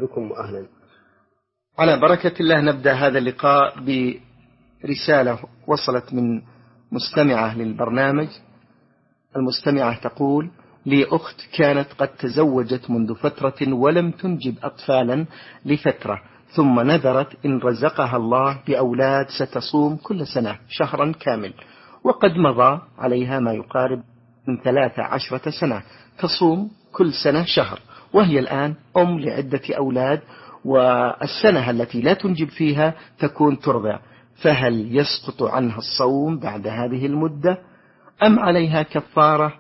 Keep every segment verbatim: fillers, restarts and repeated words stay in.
بكم وأهلا. على بركة الله نبدأ هذا اللقاء برسالة وصلت من مستمعة للبرنامج. المستمعة تقول: لي أخت كانت قد تزوجت منذ فترة ولم تنجب أطفالا لفترة، ثم نذرت إن رزقها الله بأولاد ستصوم كل سنة شهرا كامل، وقد مضى عليها ما يقارب من ثلاث عشرة سنة تصوم كل سنة شهر، وهي الآن أم لعدة أولاد، والسنة التي لا تنجب فيها تكون ترضع، فهل يسقط عنها الصوم بعد هذه المدة أم عليها كفارة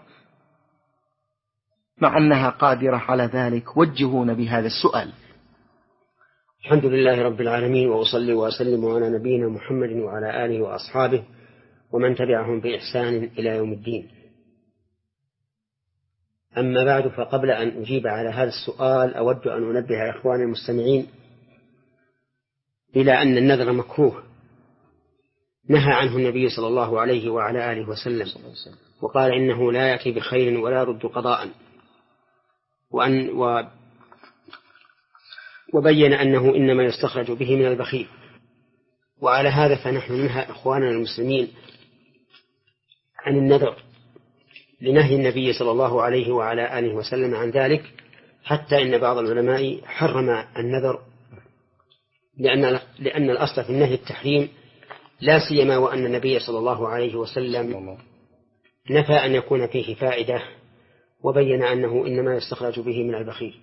مع أنها قادرة على ذلك؟ وجهون بهذا السؤال. الحمد لله رب العالمين، وأصلي وأسلم على نبينا محمد وعلى آله وأصحابه ومن تبعهم بإحسان إلى يوم الدين. أما بعد، فقبل أن أجيب على هذا السؤال أود أن أنبه إخواني المستمعين إلى أن النذر مكروه، نهى عنه النبي صلى الله عليه وعلى آله وسلم، وقال إنه لا يأتي بخير ولا يرد قضاء، وأن و وبين أنه إنما يستخرج به من البخيل. وعلى هذا فنحن ننهى إخواننا المسلمين عن النذر لنهي النبي صلى الله عليه وعلى آله وسلم عن ذلك، حتى إن بعض العلماء حرم النذر، لأن, لأن الأصل في النهي التحريم، لا سيما وأن النبي صلى الله عليه وسلم نفى أن يكون فيه فائدة، وبين أنه إنما يستخرج به من البخيل.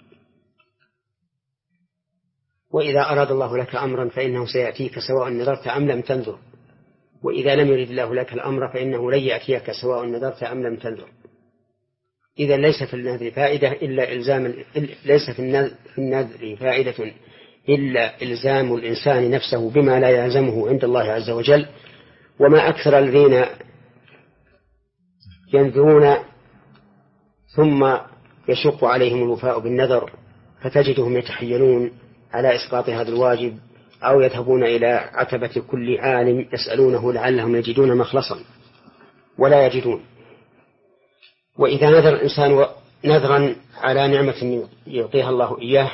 وإذا أراد الله لك أمرا فإنه سيأتيك سواء نذرت أم لم تنذر، وإذا لم يرد الله لك الأمر فإنه لن يأتيك سواء نذرت أم لم تنذر. إذا ليس في النذر فائدة إلا إلزام ليس في النذر فائدة إلا إلزام الإنسان نفسه بما لا يلزمه عند الله عز وجل. وما أكثر الذين ينذرون ثم يشق عليهم الوفاء بالنذر، فتجدهم يتحيلون على إسقاط هذا الواجب، أو يذهبون إلى عتبة كل عالم يسألونه لعلهم يجدون مخلصا ولا يجدون. وإذا نذر الإنسان نذرا على نعمة يعطيها الله إياه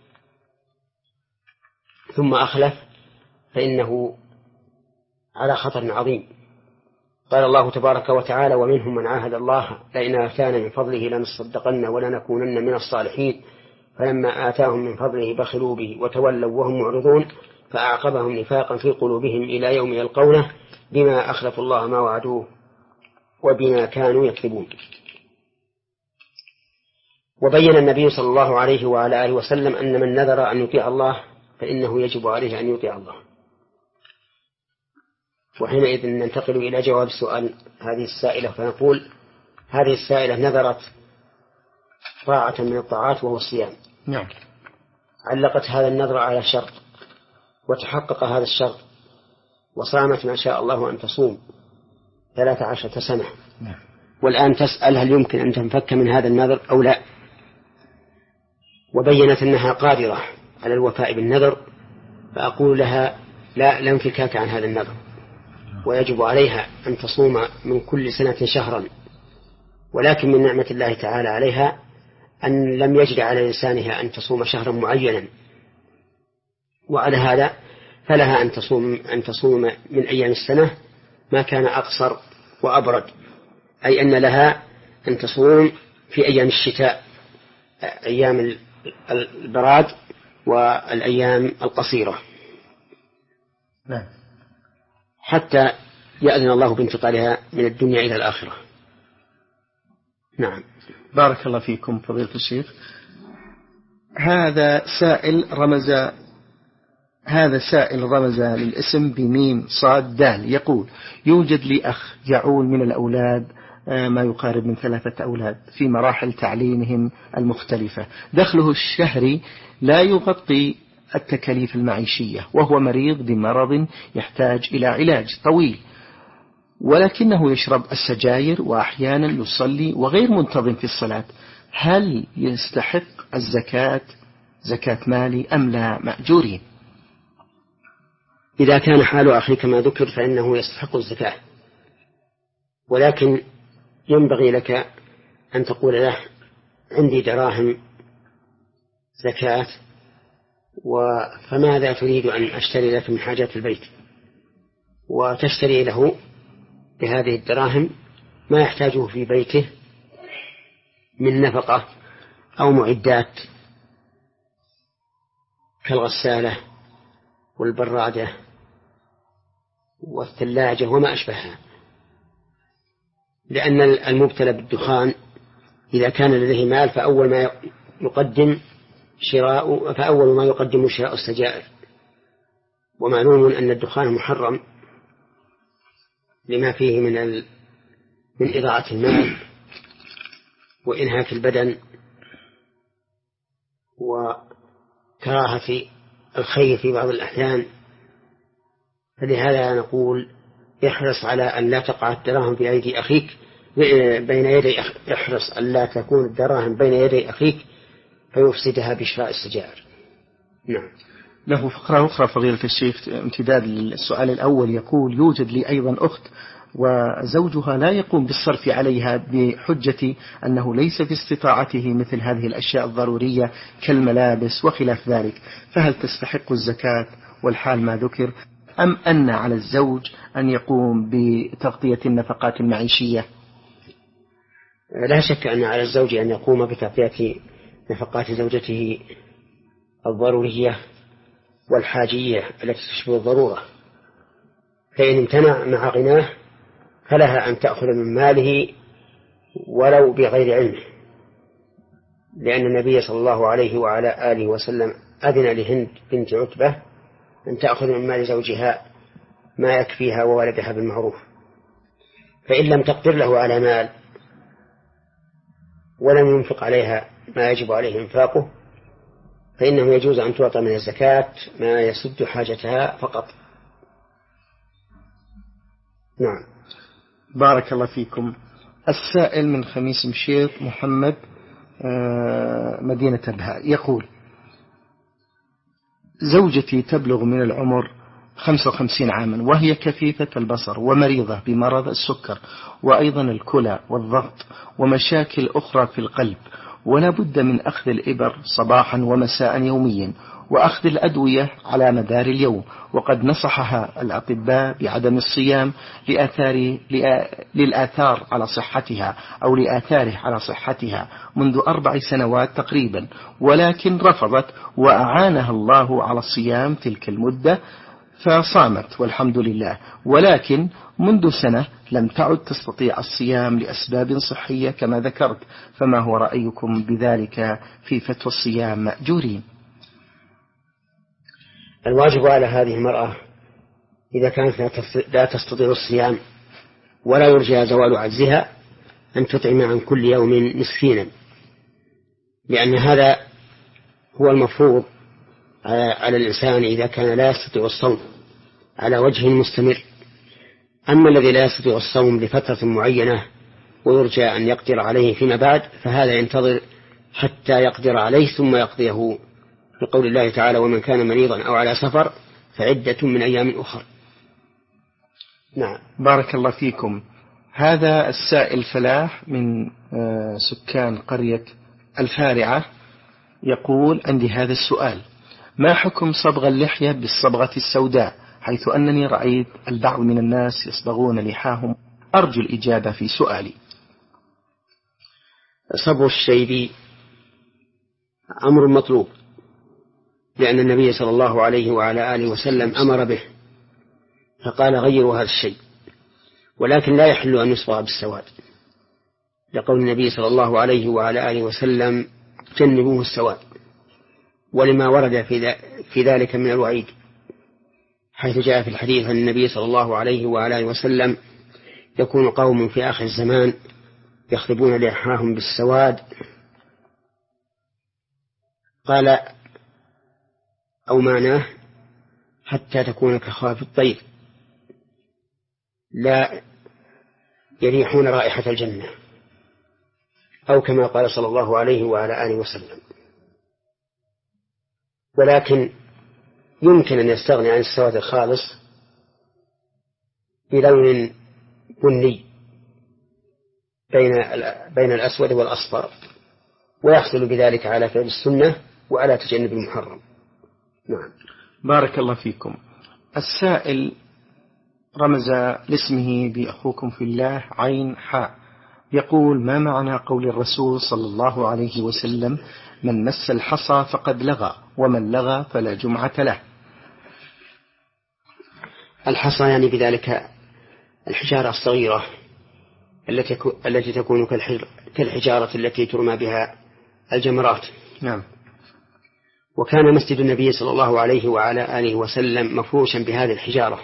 ثم أخلف، فإنه على خطر عظيم. قال الله تبارك وتعالى: ومنهم من عاهد الله لئن آتانا من فضله لنصدقن ولنكونن من الصالحين، فلما آتاهم من فضله بخلوا به وتولوا وهم معرضون، فأعقبهم نفاقا في قلوبهم إلى يوم يلقونه بما أخلفوا الله ما وعدوه وبما كانوا يكذبون. وبين النبي صلى الله عليه وعلى آله وسلم أن من نذر أن يطيع الله فإنه يجب عليه أن يطيع الله. وحينئذ ننتقل إلى جواب سؤال هذه السائلة، فنقول: هذه السائلة نذرت طاعة من الطاعات وهو الصيام. نعم. علقت هذا النذر على شرط، وتحقق هذا الشرط، وصامت ما شاء الله أن تصوم ثلاث عشرة سنة. نعم. والآن تسأل هل يمكن أن تنفك من هذا النذر أو لا، وبينت أنها قادرة على الوفاء بالنذر، فأقول لها: لا لا انفكاك عن هذا النذر، ويجب عليها أن تصوم من كل سنة شهرا. ولكن من نعمة الله تعالى عليها أن لم يجد على لسانها أن تصوم شهرا معينا، وعلى هذا فلها أن تصوم أن تصوم من أيام السنة ما كان أقصر وأبرد، أي أن لها أن تصوم في أيام الشتاء، أيام البراد والأيام القصيرة، نعم، حتى يأذن الله بانتقالها من الدنيا إلى الآخرة. نعم. بارك الله فيكم فضيلة الشيخ. هذا سائل رمز هذا سائل رمز للاسم بميم صاد دال، يقول: يوجد لي أخ يعول من الأولاد ما يقارب من ثلاثة أولاد في مراحل تعليمهم المختلفة، دخله الشهري لا يغطي التكاليف المعيشية، وهو مريض بمرض يحتاج إلى علاج طويل، ولكنه يشرب السجاير وأحيانا يصلي وغير منتظم في الصلاة. هل يستحق الزكاة زكاة مالي أم لا مأجورين؟ إذا كان حال أخيك ما ذكر فإنه يستحق الزكاة، ولكن ينبغي لك أن تقول له: عندي دراهم زكاة فماذا تريد أن أشتري لك من حاجات البيت؟ وتشتري له بهذه الدراهم ما يحتاجه في بيته من نفقة أو معدات كالغسالة والبرادة والثلاجة وما أشبهها، لأن المبتلى بالدخان إذا كان لديه مال فأول ما يقدم شراء فأول ما يقدم شراء السجائر، ومعلوم أن الدخان محرم لما فيه من ال... من إضاعة المال وإنهاك البدن وكراهة الخير في بعض الأحيان. فلهذا نقول احرص على أن لا تقع الدراهم في أيدي أخيك بين يدي أخ... احرص أن لا تكون الدراهم بين يدي أخيك فيفسدها بشراء السجائر. نعم. له فقرة أخرى فضيلة الشيخ امتداد للسؤال الأول، يقول يوجد لي أيضا أخت وزوجها لا يقوم بالصرف عليها بحجة أنه ليس في استطاعته مثل هذه الأشياء الضرورية كالملابس وخلاف ذلك، فهل تستحق الزكاة والحال ما ذكر، أم أن على الزوج أن يقوم بتغطية النفقات المعيشية؟ لا شك أن على الزوج أن يقوم بتغطية نفقات زوجته الضرورية والحاجية التي تشبه الضرورة، فإن امتنع مع غناه فلها أن تأخذ من ماله ولو بغير علمه، لأن النبي صلى الله عليه وعلى آله وسلم أذن لهند بنت عتبة أن تأخذ من مال زوجها ما يكفيها وولدها بالمعروف، فإن لم تقدر له على مال ولم ينفق عليها ما يجب عليه إنفاقه فإنه يجوز أن تعطى من الزكاة ما يسد حاجتها فقط. نعم. بارك الله فيكم. السائل من خميس مشيط محمد مدينة أبها يقول زوجتي تبلغ من العمر خمسة وخمسين عاما وهي كفيفة البصر ومريضة بمرض السكر وأيضا الكلى والضغط ومشاكل أخرى في القلب، ولا بد من أخذ الإبر صباحا ومساء يوميا وأخذ الأدوية على مدار اليوم، وقد نصحها الأطباء بعدم الصيام لآثار للآثار على صحتها أو لآثاره على صحتها منذ أربع سنوات تقريبا، ولكن رفضت وأعانها الله على الصيام تلك المدة فصامت والحمد لله، ولكن منذ سنة لم تعد تستطيع الصيام لأسباب صحية كما ذكرت، فما هو رأيكم بذلك في فتوى الصيام مأجورين؟ الواجب على هذه المرأة إذا كانت لا تستطيع الصيام ولا يرجى زوال عجزها أن تطعم عن كل يوم مسكينا، لأن هذا هو المفروض على الإنسان إذا كان لا يستطيع الصوم على وجه مستمر. أما الذي لا يستطيع الصوم لفترة معينة ويرجى أن يقدر عليه فيما بعد فهذا ينتظر حتى يقدر عليه ثم يقضيه، بقول الله تعالى ومن كان مريضا أو على سفر فعدة من أيام أخرى. نعم. بارك الله فيكم. هذا السائل فلاح من سكان قرية الفارعة يقول عندي هذا السؤال: ما حكم صبغ اللحية بالصبغة السوداء، حيث أنني رأيت البعض من الناس يصبغون لحاهم؟ أرجو الإجابة في سؤالي. صبغ الشيب أمر مطلوب، لأن النبي صلى الله عليه وعلى آله وسلم أمر به فقال غيروا هذا الشيء، ولكن لا يحل أن يصبغ بالسواد، لقول النبي صلى الله عليه وعلى آله وسلم جنبوه السواد، ولما ورد في ذلك من الوعيد، حيث جاء في الحديث أن النبي صلى الله عليه وعلى آله وسلم يكون قوم في آخر الزمان يخربون لحاهم بالسواد، قال أو معناه حتى تكون كخواف الطير لا يريحون رائحة الجنة، أو كما قال صلى الله عليه وعلى آله وسلم. ولكن يمكن أن يستغني عن السواد الخالص بلون بني بين بين الأسود والأصفر، ويحصل بذلك على فعل السنة وعلى تجنب المحرم. نعم. بارك الله فيكم. السائل رمز لاسمه بأخوكم في الله عين حاء، يقول: ما معنى قول الرسول صلى الله عليه وسلم: من مس الحصى فقد لغى، ومن لغى فلا جمعة له؟ الحصى يعني بذلك الحجارة الصغيرة التي تكون كالحجارة التي ترمى بها الجمرات. نعم. وكان مسجد النبي صلى الله عليه وعلى آله وسلم مفروشا بهذه الحجارة.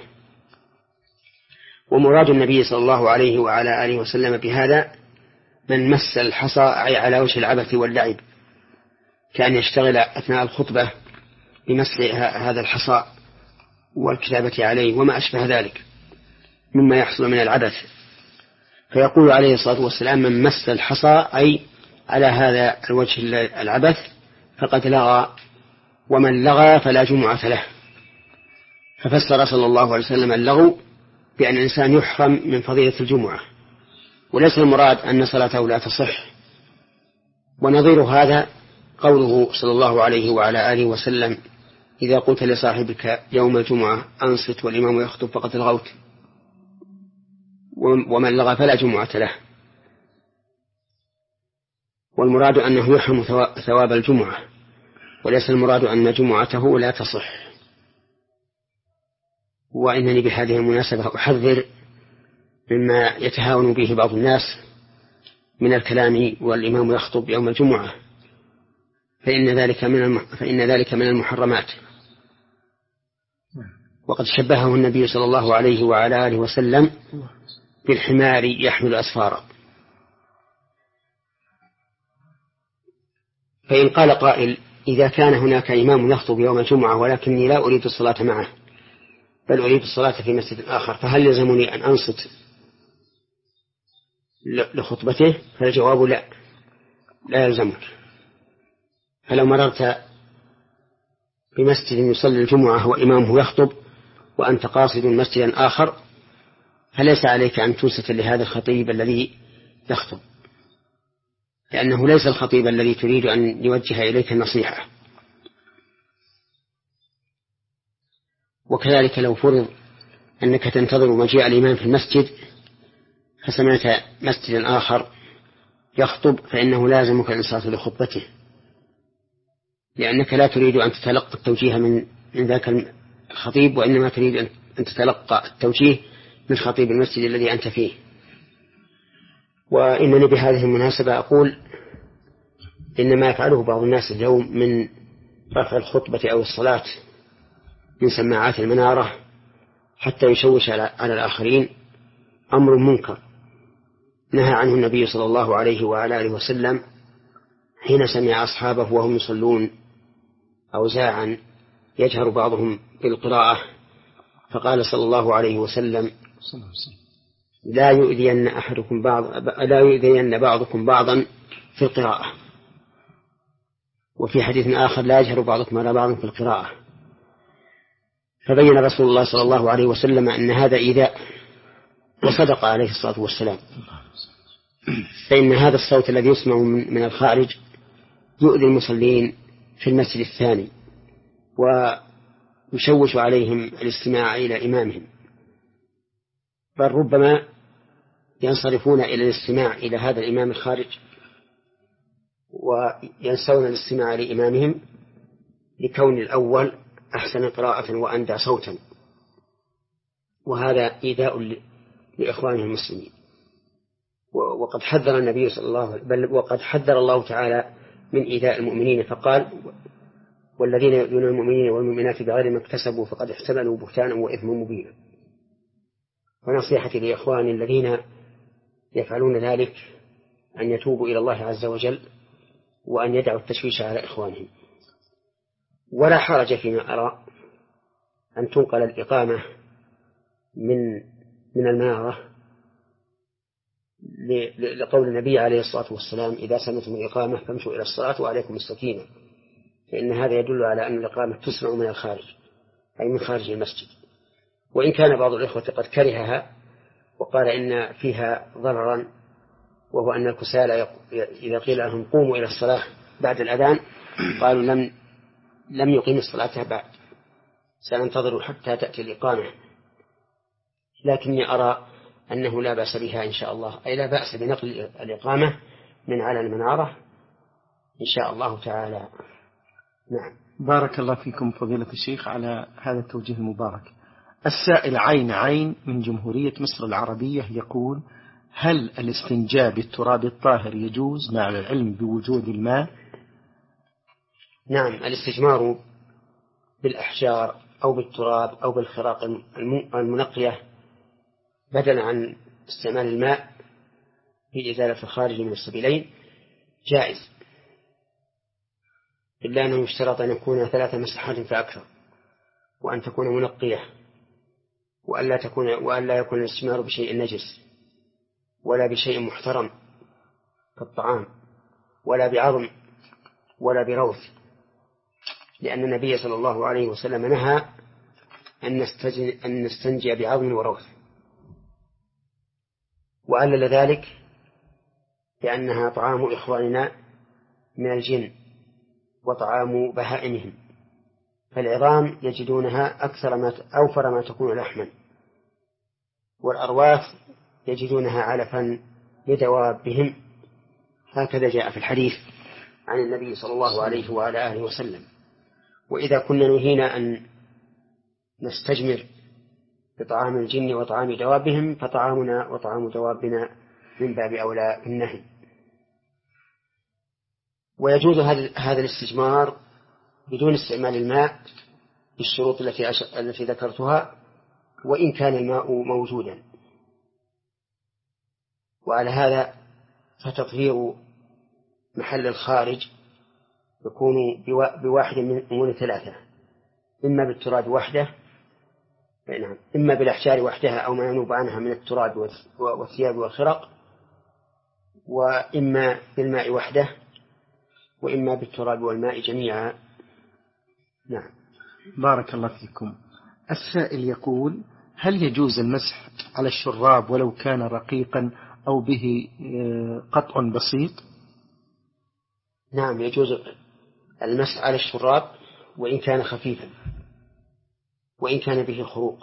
ومراد النبي صلى الله عليه وعلى آله وسلم بهذا من مس الحصى أي على وجه العبث واللعب، كان يشتغل أثناء الخطبة بمس هذا الحصى والكتابة عليه وما أشبه ذلك مما يحصل من العبث، فيقول عليه الصلاة والسلام: من مس الحصى أي على هذا الوجه العبث فقد لغى، ومن لغى فلا جمعة له. ففسر صلى الله عليه وسلم اللغو بأن الإنسان يحرم من فضيلة الجمعة، وليس المراد أن صلاته لا تصح. ونظير هذا قوله صلى الله عليه وعلى آله وسلم: إذا قلت لصاحبك يوم الجمعة أنصت والإمام يخطب فقد لغوت، ومن لغى فلا جمعة له. والمراد أنه يحرم ثواب الجمعة، وليس المراد أن جمعته لا تصح. وإنني بهذه المناسبة أحذر مما يتهاون به بعض الناس من الكلام والإمام يخطب يوم الجمعة، فإن ذلك من الم... فإن ذلك من المحرمات. وقد شبهه النبي صلى الله عليه وعلى آله وسلم بالحمار يحمل أسفارا. فإن قال قائل: إذا كان هناك إمام يخطب يوم الجمعة ولكني لا أريد الصلاة معه بل أريد الصلاة في مسجد آخر، فهل يلزمني أن أنصت لخطبته؟ فالجواب لا، لا يلزمك. فلو مررت بمسجد يصلي الجمعة وإمامه يخطب وأنت قاصد مسجدا آخر فليس عليك أن تنصت لهذا الخطيب الذي يخطب، لأنه ليس الخطيب الذي تريد أن يوجه إليك النصيحة. وكذلك لو فرض أنك تنتظر مجيء الإمام في المسجد فسمعت مسجدا آخر يخطب، فإنه لازمك الإنصات لخطبته، لأنك لا تريد أن تتلقى التوجيه من من ذاك الخطيب، وإنما تريد أن تتلقى التوجيه من خطيب المسجد الذي أنت فيه. وإنني بهذه المناسبة أقول إن ما يفعله بعض الناس اليوم من رفع الخطبة أو الصلاة من سماعات المنارة حتى يشوش على الآخرين أمر منكر نهى عنه النبي صلى الله عليه وعلى آله وسلم حين سمع أصحابه وهم يصلون أوزاعا يجهر بعضهم بالقراءة، فقال صلى الله عليه وسلم: لا يؤذين أحدكم بعض لا يؤذين بعضكم بعضا في القراءة. وفي حديث آخر: لا يجهر بعضكم على بعض في القراءة. فبين رسول الله صلى الله عليه وسلم أن هذا إيذاء، وصدق عليه الصلاة والسلام، فإن هذا الصوت الذي يسمع من الخارج يؤذي المصلين في المسجد الثاني ويشوش عليهم الاستماع إلى إمامهم، بل ربما ينصرفون إلى الاستماع إلى هذا الإمام الخارج وينسون الاستماع لإمامهم لكون الأول أحسن قراءة وأندى صوتا، وهذا إيذاء لإخوانه المسلمين. وقد حذر النبي صلى الله عليه وسلم بل وقد حذر الله تعالى من إيذاء المؤمنين، فقال: والذين يؤذون المؤمنين والمؤمنات بغير ما اكتسبوا فقد احتملوا بهتانا وإثما مبينا. ونصيحتي لإخواني الذين يفعلون ذلك أن يتوبوا إلى الله عز وجل وأن يدعوا التشويش على إخوانهم. ولا حرج فيما أرى أن تنقل الإقامة من من المنارة لقول النبي عليه الصلاة والسلام: إذا سمعتم الإقامة فامشوا إلى الصلاة وعليكم السكينة، فإن هذا يدل على أن الإقامة تسمع من الخارج أي من خارج المسجد. وإن كان بعض الإخوة قد كرهها وقال إن فيها ضررا، وهو أن الكسالى إذا قيل لهم قوموا إلى الصلاة بعد الأذان قالوا لم لم يقيم الصلاة بعد، سننتظر حتى تأتي الإقامة، لكني أرى أنه لا بأس بها إن شاء الله، أي لا بأس بنقل الإقامة من على المنارة إن شاء الله تعالى. نعم. بارك الله فيكم فضيلة الشيخ على هذا التوجيه المبارك. السائل عين عين من جمهورية مصر العربية يقول: هل الاستنجاء بالتراب الطاهر يجوز مع العلم بوجود الماء؟ نعم، الاستجمار بالأحجار أو بالتراب أو بالخراق المنقية بدلا عن استعمال الماء في إزالة الخارج من السبيلين جائز، إلا أنه يشترط أن يكون ثلاث مسحات فأكثر، وأن تكون منقية، وأن لا تكون وأن لا يكون الاستجمار بشيء نجس ولا بشيء محترم كالطعام ولا بعظم ولا بروث، لأن النبي صلى الله عليه وسلم نهى أن نستنجي بعظم وروث، وعلل ذلك لأنها طعام إخواننا من الجن وطعام بهائمهم، فالعظام يجدونها أكثر ما أوفر ما تكون لحما، والأرواث يجدونها علفا لدوابهم، هكذا جاء في الحديث عن النبي صلى الله عليه وعلى آله وسلم. وإذا كنا نهينا أن نستجمر بطعام الجن وطعام دوابهم، فطعامنا وطعام دوابنا من باب أولى بالنهي. ويجوز هذا الاستجمار بدون استعمال الماء بالشروط التي التي ذكرتها، وإن كان الماء موجودا. وعلى هذا فتطهير محل الخارج يكون بواحد من أمور ثلاثة: إما بالتراب وحده، نعم، إما بالأحجار وحدها أو ما ينوب عنها من التراب والثياب والخرق، وإما بالماء وحده، وإما بالتراب والماء جميعا. نعم. بارك الله فيكم. السائل يقول: هل يجوز المسح على الشراب ولو كان رقيقا أو به قطع بسيط؟ نعم، يجوز المسح على الشراب وإن كان خفيفا وإن كان به خروق،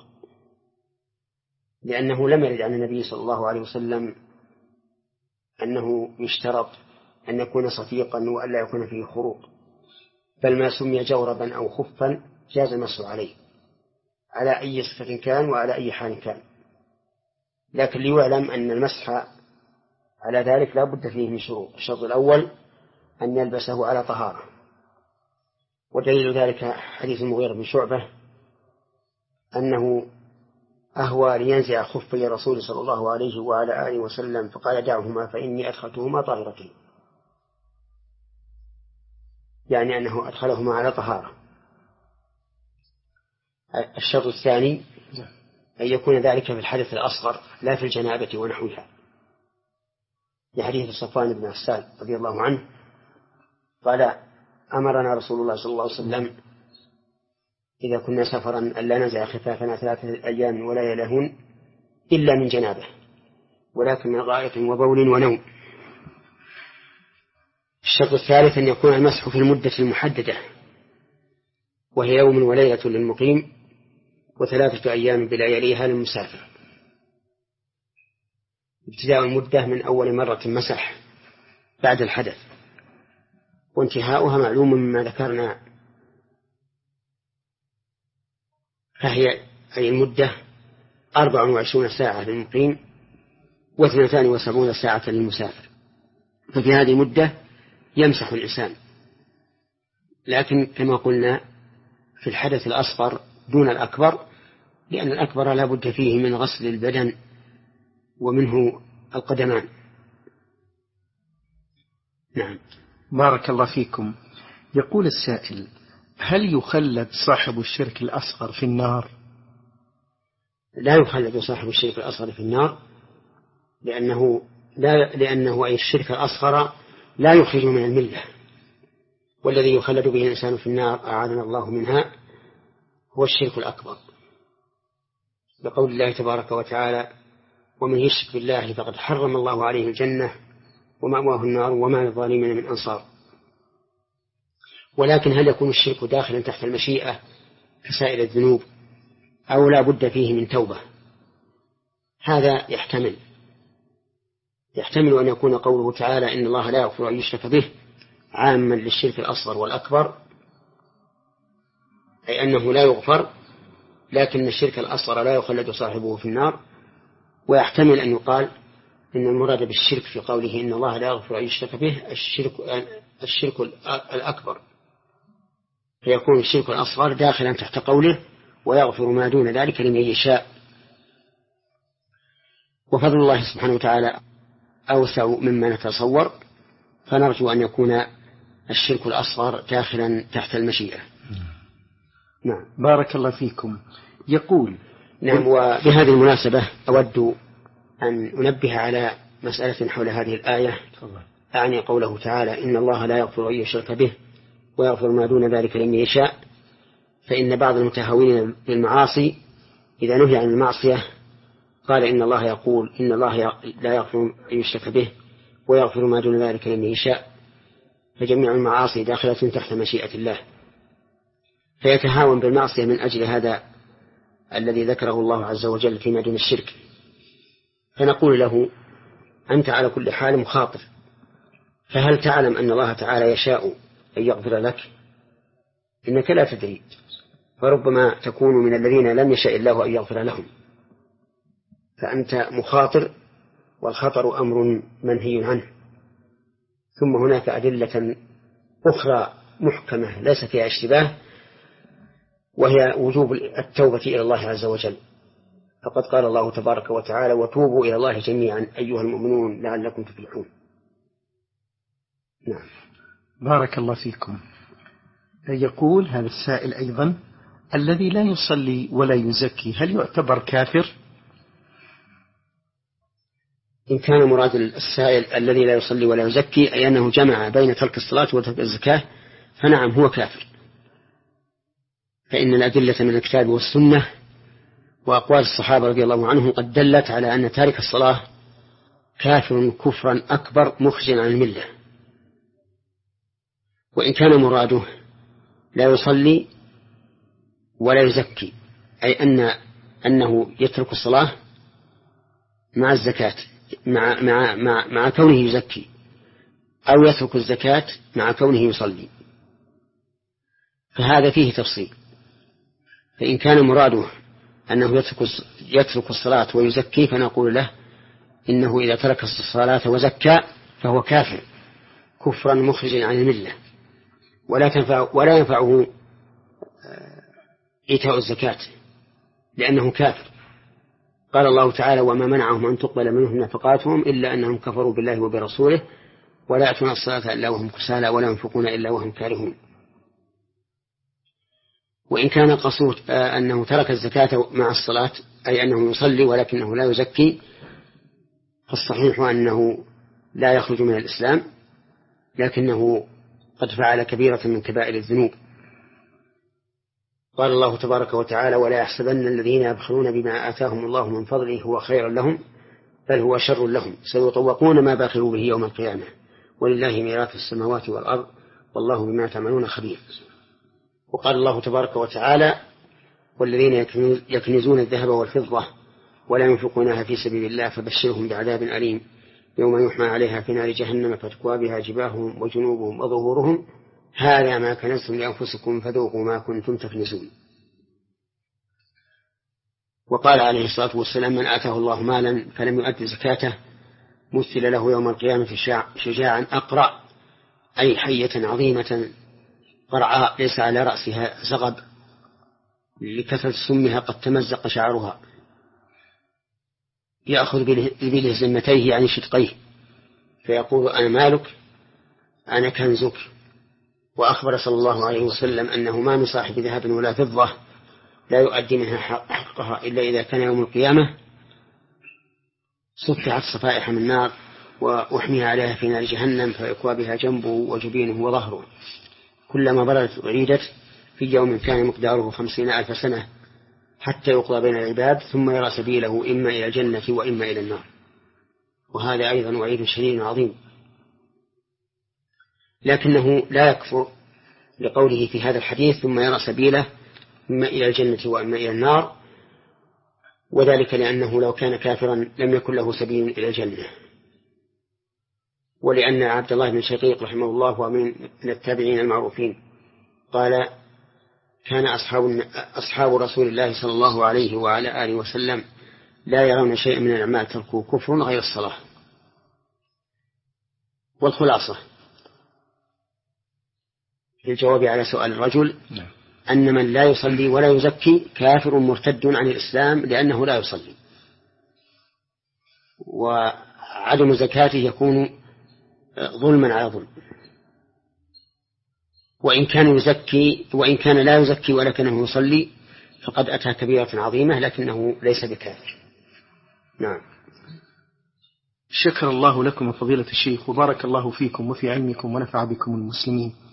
لأنه لم يرد عن النبي صلى الله عليه وسلم أنه يشترط أن يكون صفيقا وألا يكون فيه خروق، بل ما سمي جوربا أو خفا جاز المسح عليه على أي صفة كان وعلى أي حال كان. لكن ليعلم أن المسح على ذلك لا بد فيه من شروط. الشرط الأول أن يلبسه على طهارة، ودليل ذلك حديث المغيرة بن شعبة أنه أهوى لينزع خفي رسول صلى الله عليه وعلى آله وسلم فقال: دعهما فإني أدخلتهما طاهرتين، يعني أنه أدخلهما على طهارة. الشرط الثاني أن يكون ذلك في الحدث الأصغر لا في الجنابة ونحوها، لحديث صفوان بن عسال رضي الله عنه قال: أمرنا رسول الله صلى الله عليه وسلم إذا كنا سفرا ألا ننزع خفافنا ثلاثة أيام ولا يلهون إلا من جنابه، ولكن من غائط وبول ونوم. الشرط الثالث أن يكون المسح في المدة المحددة، وهي يوم وليلة للمقيم وثلاثة أيام بلياليها للمسافر، ابتداء المدة من أول مرة مسح بعد الحدث، وانتهاؤها معلوم مما ذكرنا، فهي أي المدة أربع وعشرون ساعة للمقيم واثنتان وسبعون ساعة للمسافر، ففي هذه المدة يمسح الإنسان. لكن كما قلنا في الحدث الأصغر دون الأكبر، لأن الأكبر لا بد فيه من غسل البدن ومنه القدمان. نعم. بارك الله فيكم. يقول السائل: هل يخلد صاحب الشرك الأصغر في النار؟ لا يخلد صاحب الشرك الأصغر في النار، لأنه لا لأنه أي الشرك الأصغر لا يخرج من الملة، والذي يخلد به الإنسان في النار أعاذنا الله منها هو الشرك الأكبر، بقول الله تبارك وتعالى: ومن يشرك بالله فقد حرم الله عليه الجنة ومأواه النار وما للظالمين من أنصار. ولكن هل يكون الشرك داخلا تحت المشيئة كسائر الذنوب أو لا بد فيه من توبة؟ هذا يحتمل يحتمل أن يكون قوله تعالى إن الله لا يغفر أن يشرك به عاما للشرك الأصغر والأكبر، أي أنه لا يغفر، لكن الشرك الأصغر لا يخلد صاحبه في النار. ويحتمل أن يقال إن المراد بالشرك في قوله إن الله لا يغفر أن يشرك به الشرك, الشرك الأكبر، فيكون الشرك الأصغر داخلا تحت قوله ويغفر ما دون ذلك لمن يشاء. وفضل الله سبحانه وتعالى أوسع مما نتصور، فنرجو أن يكون الشرك الأصغر داخلا تحت المشيئة. نعم، بارك الله فيكم. يقول نعم. وبهذه المناسبة أود أن أنبه على مسألة حول هذه الآية، أعني قوله تعالى إن الله لا يغفر أن يشرك به ويغفر ما دون ذلك لمن يشاء. فإن بعض المتهاونين بالمعاصي إذا نهي عن المعصية قال إن الله يقول إن الله لا يغفر أن يشرك به ويغفر ما دون ذلك لمن يشاء، فجميع المعاصي داخلة تحت مشيئة الله، فيتهاون بالمعصية من أجل هذا الذي ذكره الله عز وجل فيما دون الشرك. فنقول له أنت على كل حال مخاطر، فهل تعلم أن الله تعالى يشاء أن يغفر لك؟ إنك لا تدري، فربما تكون من الذين لم يشاء الله أن يغفر لهم، فأنت مخاطر، والخطر أمر منهي عنه. ثم هناك أدلة أخرى محكمة ليس فيها اشتباه، وهي وجوب التوبة إلى الله عز وجل، فقد قال الله تبارك وتعالى وتوبوا إلى الله جميعا أيها المؤمنون لعلكم تفلحون. نعم. بارك الله فيكم. يقول هذا السائل أيضا الذي لا يصلي ولا يزكي هل يعتبر كافر؟ إن كان مراد السائل الذي لا يصلي ولا يزكي أي أنه جمع بين ترك الصلاة وترك الزكاة فنعم هو كافر، فإن الأدلة من الكتاب والسنة وأقوال الصحابة رضي الله عنهم قد دلت على أن تارك الصلاة كافر كفرا أكبر مخرجا عن الملة. وإن كان مراده لا يصلي ولا يزكي أي أن أنه يترك الصلاة مع الزكاة مع, مع, مع, مع كونه يزكي، أو يترك الزكاة مع كونه يصلي، فهذا فيه تفصيل. فإن كان مراده أنه يترك, يترك الصلاة ويزكي فنقول له إنه إذا ترك الصلاة وزكى فهو كافر كفرا مخرجا عن الملة، ولا تنفع ولا ينفعه إيتاء الزكاة لأنه كافر. قال الله تعالى وما منعهم أن تقبل منهم نفقاتهم إلا أنهم كفروا بالله وبرسوله ولا يأتون الصلاة إلا وهم كسالى ولا ينفقون إلا وهم كارهون. وإن كان قصود أنه ترك الزكاة مع الصلاة أي أنه يصلي ولكنه لا يزكي، فالصحيح أنه لا يخرج من الإسلام، لكنه قد فعل كبيرة من كبائر الذنوب. قال الله تبارك وتعالى ولا يحسبن الذين يبخلون بما آتاهم الله من فضله هو خير لهم بل هو شر لهم سيطوقون ما بخلوا به يوم القيامة ولله ميراث السماوات والأرض والله بما تعملون خبير. وقال الله تبارك وتعالى والذين يكنزون الذهب والفضة ولا ينفقونها في سبيل الله فبشرهم بعذاب أليم يوم يحمى عليها في نار جهنم فتكوى بها جباههم وجنوبهم وظهورهم هذا ما كنزتم لأنفسكم فذوقوا ما كنتم تكنزون. وقال عليه الصلاة والسلام من آتاه الله مالا فلم يؤد زكاته مثل له يوم القيامة شجاعا أقرع أي حية عظيمة قرعاء ليس على رأسها زغب لكثرة سمها قد تمزق شعرها يأخذ بله زمتيه يعني شدقيه فيقول أنا مالك أنا كنزك. وأخبر صلى الله عليه وسلم أنه ما من صاحب ذهب ولا فضة لا يؤدي منها حقها إلا إذا كان يوم القيامة صفحت صفائح من نار وأحمي عليها في نار جهنم فيكوى بها جنبه وجبينه وظهره كلما بردت أعيدت في يوم كان مقداره خمسين ألف سنة حتى يقضى بين العباد ثم يرى سبيله إما إلى الجنة وإما إلى النار. وهذا أيضا وعيد شديد عظيم، لكنه لا يكفر لقوله في هذا الحديث ثم يرى سبيله إما إلى الجنة وإما إلى النار، وذلك لأنه لو كان كافرا لم يكن له سبيل إلى الجنة. ولأن عبد الله بن شقيق رحمه الله هو من التابعين المعروفين قال كان أصحاب, أصحاب رسول الله صلى الله عليه وعلى آله وسلم لا يرون شيئا من الأعمال تركوا كفر غير الصلاة. والخلاصة في الجواب على سؤال الرجل أن من لا يصلي ولا يزكي كافر مرتد عن الإسلام لأنه لا يصلي، وعدم زكاته يكون ظلما على ظلم. وإن كان يزكي وإن كان لا يزكي ولكنه يصلي فقد أتى كبيرة عظيمة لكنه ليس بكافر. نعم. شكر الله لكم فضيلة الشيخ وبارك الله فيكم وفي علمكم ونفع بكم المسلمين.